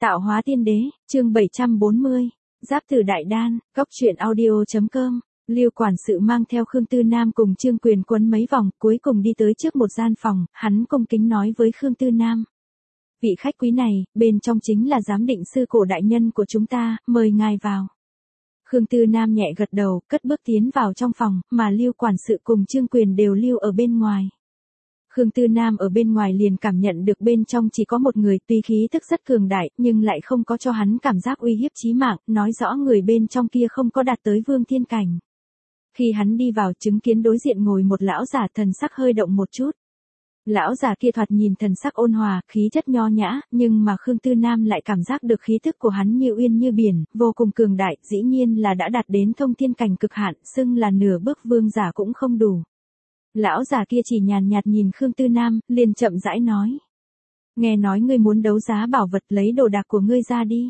Tạo hóa tiên đế, chương 740, Giáp Tử Đại Đan, Góc truyện audio.com. Lưu quản sự mang theo Khương Tư Nam cùng Trương Quyền quấn mấy vòng, cuối cùng đi tới trước một gian phòng, hắn cung kính nói với Khương Tư Nam. Vị khách quý này, bên trong chính là giám định sư cổ đại nhân của chúng ta, mời ngài vào. Khương Tư Nam nhẹ gật đầu, cất bước tiến vào trong phòng, mà Lưu quản sự cùng Trương Quyền đều lưu ở bên ngoài. Khương Tư Nam ở bên ngoài liền cảm nhận được bên trong chỉ có một người, tuy khí tức rất cường đại, nhưng lại không có cho hắn cảm giác uy hiếp chí mạng, nói rõ người bên trong kia không có đạt tới vương thiên cảnh. Khi hắn đi vào, chứng kiến đối diện ngồi một lão giả, thần sắc hơi động một chút. Lão giả kia thoạt nhìn thần sắc ôn hòa, khí chất nho nhã, nhưng mà Khương Tư Nam lại cảm giác được khí tức của hắn như uyên như biển, vô cùng cường đại, dĩ nhiên là đã đạt đến thông thiên cảnh cực hạn, xưng là nửa bước vương giả cũng không đủ. Lão già kia chỉ nhàn nhạt nhìn Khương Tư Nam, liền chậm rãi nói. Nghe nói ngươi muốn đấu giá bảo vật, lấy đồ đạc của ngươi ra đi.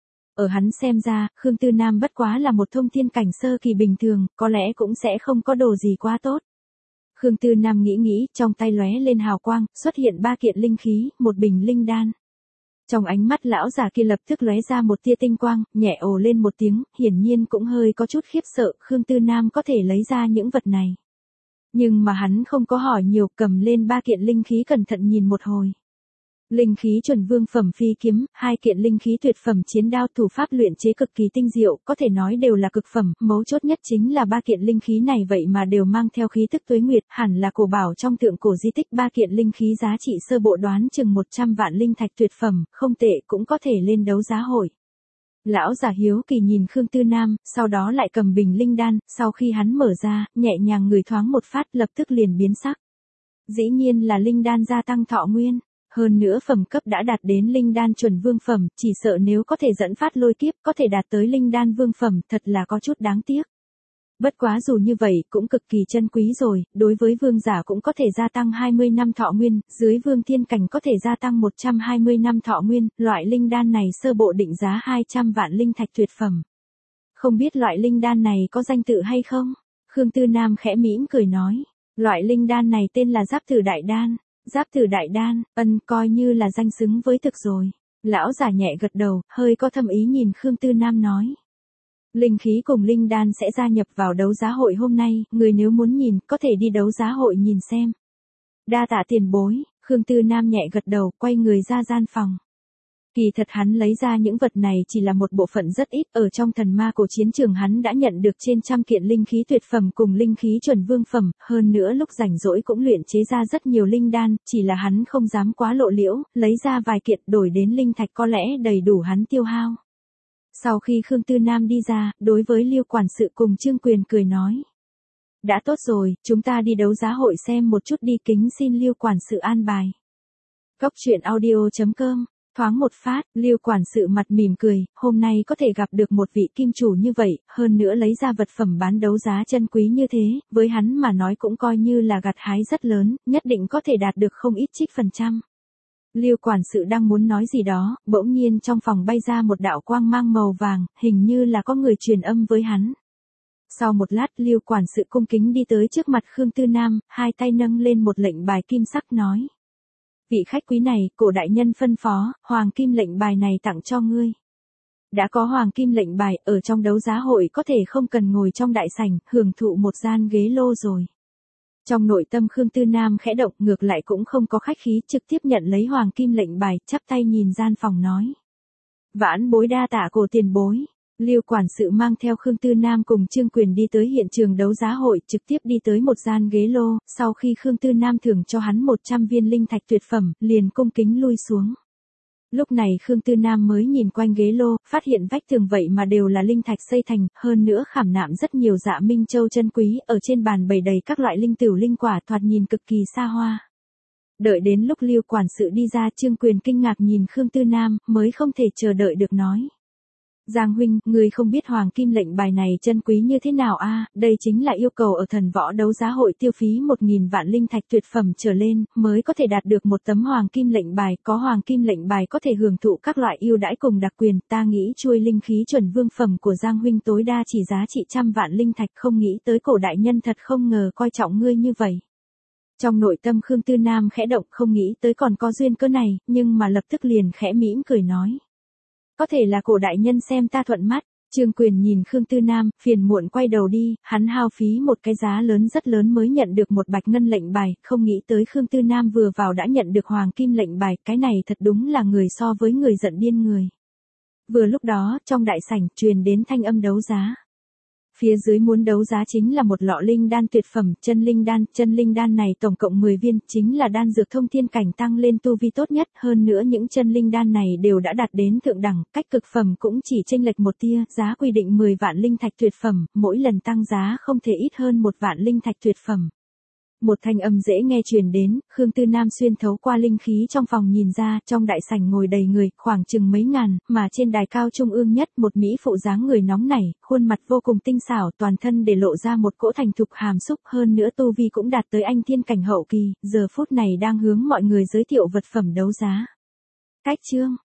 Ở hắn xem ra, Khương Tư Nam bất quá là một thông thiên cảnh sơ kỳ bình thường, có lẽ cũng sẽ không có đồ gì quá tốt. Khương Tư Nam nghĩ, trong tay lóe lên hào quang, xuất hiện 3 kiện linh khí, một bình linh đan. Trong ánh mắt lão già kia lập tức lóe ra một tia tinh quang, nhẹ ồ lên một tiếng, hiển nhiên cũng hơi có chút khiếp sợ, Khương Tư Nam có thể lấy ra những vật này. Nhưng mà hắn không có hỏi nhiều, cầm lên 3 kiện linh khí cẩn thận nhìn một hồi. Linh khí chuẩn vương phẩm phi kiếm, 2 kiện linh khí tuyệt phẩm chiến đao, thủ pháp luyện chế cực kỳ tinh diệu, có thể nói đều là cực phẩm, mấu chốt nhất chính là 3 kiện linh khí này vậy mà đều mang theo khí tức tuế nguyệt, hẳn là cổ bảo trong tượng cổ di tích. 3 kiện linh khí giá trị sơ bộ đoán chừng 100 vạn linh thạch tuyệt phẩm, không tệ, cũng có thể lên đấu giá hội. Lão giả hiếu kỳ nhìn Khương Tư Nam, sau đó lại cầm bình linh đan, sau khi hắn mở ra, nhẹ nhàng ngửi thoáng một phát, lập tức liền biến sắc. Dĩ nhiên là linh đan gia tăng thọ nguyên, hơn nữa phẩm cấp đã đạt đến linh đan chuẩn vương phẩm, chỉ sợ nếu có thể dẫn phát lôi kiếp, có thể đạt tới linh đan vương phẩm, thật là có chút đáng tiếc. Bất quá dù như vậy, cũng cực kỳ chân quý rồi, đối với vương giả cũng có thể gia tăng 20 năm thọ nguyên, dưới vương thiên cảnh có thể gia tăng 120 năm thọ nguyên, loại linh đan này sơ bộ định giá 200 vạn linh thạch tuyệt phẩm. Không biết loại linh đan này có danh tự hay không? Khương Tư Nam khẽ mỉm cười nói, loại linh đan này tên là Giáp Tử Đại Đan. Giáp Tử Đại Đan, coi như là danh xứng với thực rồi. Lão giả nhẹ gật đầu, hơi có thâm ý nhìn Khương Tư Nam nói. Linh khí cùng linh đan sẽ gia nhập vào đấu giá hội hôm nay, người nếu muốn nhìn, có thể đi đấu giá hội nhìn xem. Đa tạ tiền bối, Khương Tư Nam nhẹ gật đầu, quay người ra gian phòng. Kỳ thật hắn lấy ra những vật này chỉ là một bộ phận rất ít, ở trong thần ma cổ chiến trường hắn đã nhận được trên trăm kiện linh khí tuyệt phẩm cùng linh khí chuẩn vương phẩm, hơn nữa lúc rảnh rỗi cũng luyện chế ra rất nhiều linh đan, chỉ là hắn không dám quá lộ liễu, lấy ra vài kiện đổi đến linh thạch có lẽ đầy đủ hắn tiêu hao. Sau khi Khương Tư Nam đi ra, đối với Lưu quản sự cùng Trương Quyền cười nói. Đã tốt rồi, chúng ta đi đấu giá hội xem một chút đi, kính xin Lưu quản sự an bài. Góc truyện audio.com. Thoáng một phát, Lưu quản sự mặt mỉm cười, hôm nay có thể gặp được một vị kim chủ như vậy, hơn nữa lấy ra vật phẩm bán đấu giá chân quý như thế, với hắn mà nói cũng coi như là gặt hái rất lớn, nhất định có thể đạt được không ít trích phần trăm. Lưu quản sự đang muốn nói gì đó, bỗng nhiên trong phòng bay ra một đạo quang mang màu vàng, hình như là có người truyền âm với hắn. Sau một lát, Lưu quản sự cung kính đi tới trước mặt Khương Tư Nam, hai tay nâng lên một lệnh bài kim sắc nói. Vị khách quý này, cổ đại nhân phân phó, hoàng kim lệnh bài này tặng cho ngươi. Đã có hoàng kim lệnh bài, ở trong đấu giá hội có thể không cần ngồi trong đại sảnh, hưởng thụ một gian ghế lô rồi. Trong nội tâm Khương Tư Nam khẽ động, ngược lại cũng không có khách khí, trực tiếp nhận lấy hoàng kim lệnh bài, chắp tay nhìn gian phòng nói. Vãn bối đa tạ cổ tiền bối. Lưu quản sự mang theo Khương Tư Nam cùng Trương Quyền đi tới hiện trường đấu giá hội, trực tiếp đi tới một gian ghế lô, sau khi Khương Tư Nam thưởng cho hắn 100 viên linh thạch tuyệt phẩm, liền cung kính lui xuống. Lúc này Khương Tư Nam mới nhìn quanh ghế lô, phát hiện vách tường vậy mà đều là linh thạch xây thành, hơn nữa khảm nạm rất nhiều dạ minh châu chân quý, ở trên bàn bày đầy các loại linh tửu linh quả, thoạt nhìn cực kỳ xa hoa. Đợi đến lúc Lưu quản sự đi ra, Trương Quyền kinh ngạc nhìn Khương Tư Nam, mới không thể chờ đợi được nói. Giang huynh, người không biết hoàng kim lệnh bài này chân quý như thế nào a? Đây chính là yêu cầu ở thần võ đấu giá hội tiêu phí 1.000 vạn linh thạch tuyệt phẩm trở lên, mới có thể đạt được một tấm hoàng kim lệnh bài, có hoàng kim lệnh bài có thể hưởng thụ các loại ưu đãi cùng đặc quyền, ta nghĩ chuôi linh khí chuẩn vương phẩm của Giang huynh tối đa chỉ giá trị 100 vạn linh thạch, không nghĩ tới cổ đại nhân thật không ngờ coi trọng ngươi như vậy. Trong nội tâm Khương Tư Nam khẽ động, không nghĩ tới còn có duyên cớ này, nhưng mà lập tức liền khẽ mỉm cười nói. có thể là cổ đại nhân xem ta thuận mắt. Trương Quyền nhìn Khương Tư Nam, phiền muộn quay đầu đi, hắn hao phí một cái giá lớn rất lớn mới nhận được một bạch ngân lệnh bài, không nghĩ tới Khương Tư Nam vừa vào đã nhận được hoàng kim lệnh bài, cái này thật đúng là người so với người giận điên người. Vừa lúc đó, trong đại sảnh truyền đến thanh âm đấu giá. Phía dưới muốn đấu giá chính là một lọ linh đan tuyệt phẩm, chân linh đan này tổng cộng 10 viên, chính là đan dược thông thiên cảnh tăng lên tu vi tốt nhất, hơn nữa những chân linh đan này đều đã đạt đến thượng đẳng, cách cực phẩm cũng chỉ chênh lệch một tia, giá quy định 10 vạn linh thạch tuyệt phẩm, mỗi lần tăng giá không thể ít hơn 1 vạn linh thạch tuyệt phẩm. Một thanh âm dễ nghe truyền đến, Khương Tư Nam xuyên thấu qua linh khí trong phòng nhìn ra, trong đại sảnh ngồi đầy người, khoảng chừng mấy ngàn, mà trên đài cao trung ương nhất một mỹ phụ dáng người nóng nảy, khuôn mặt vô cùng tinh xảo, toàn thân để lộ ra một cỗ thành thục hàm xúc, hơn nữa tu vi cũng đạt tới anh thiên cảnh hậu kỳ, giờ phút này đang hướng mọi người giới thiệu vật phẩm đấu giá. Cách chương